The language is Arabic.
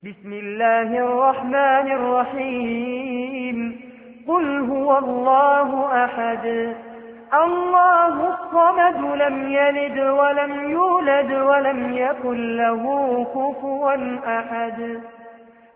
بسم الله الرحمن الرحيم قل هو الله أحد الله الصمد لم يلد ولم يولد ولم يكن له كفوا أحد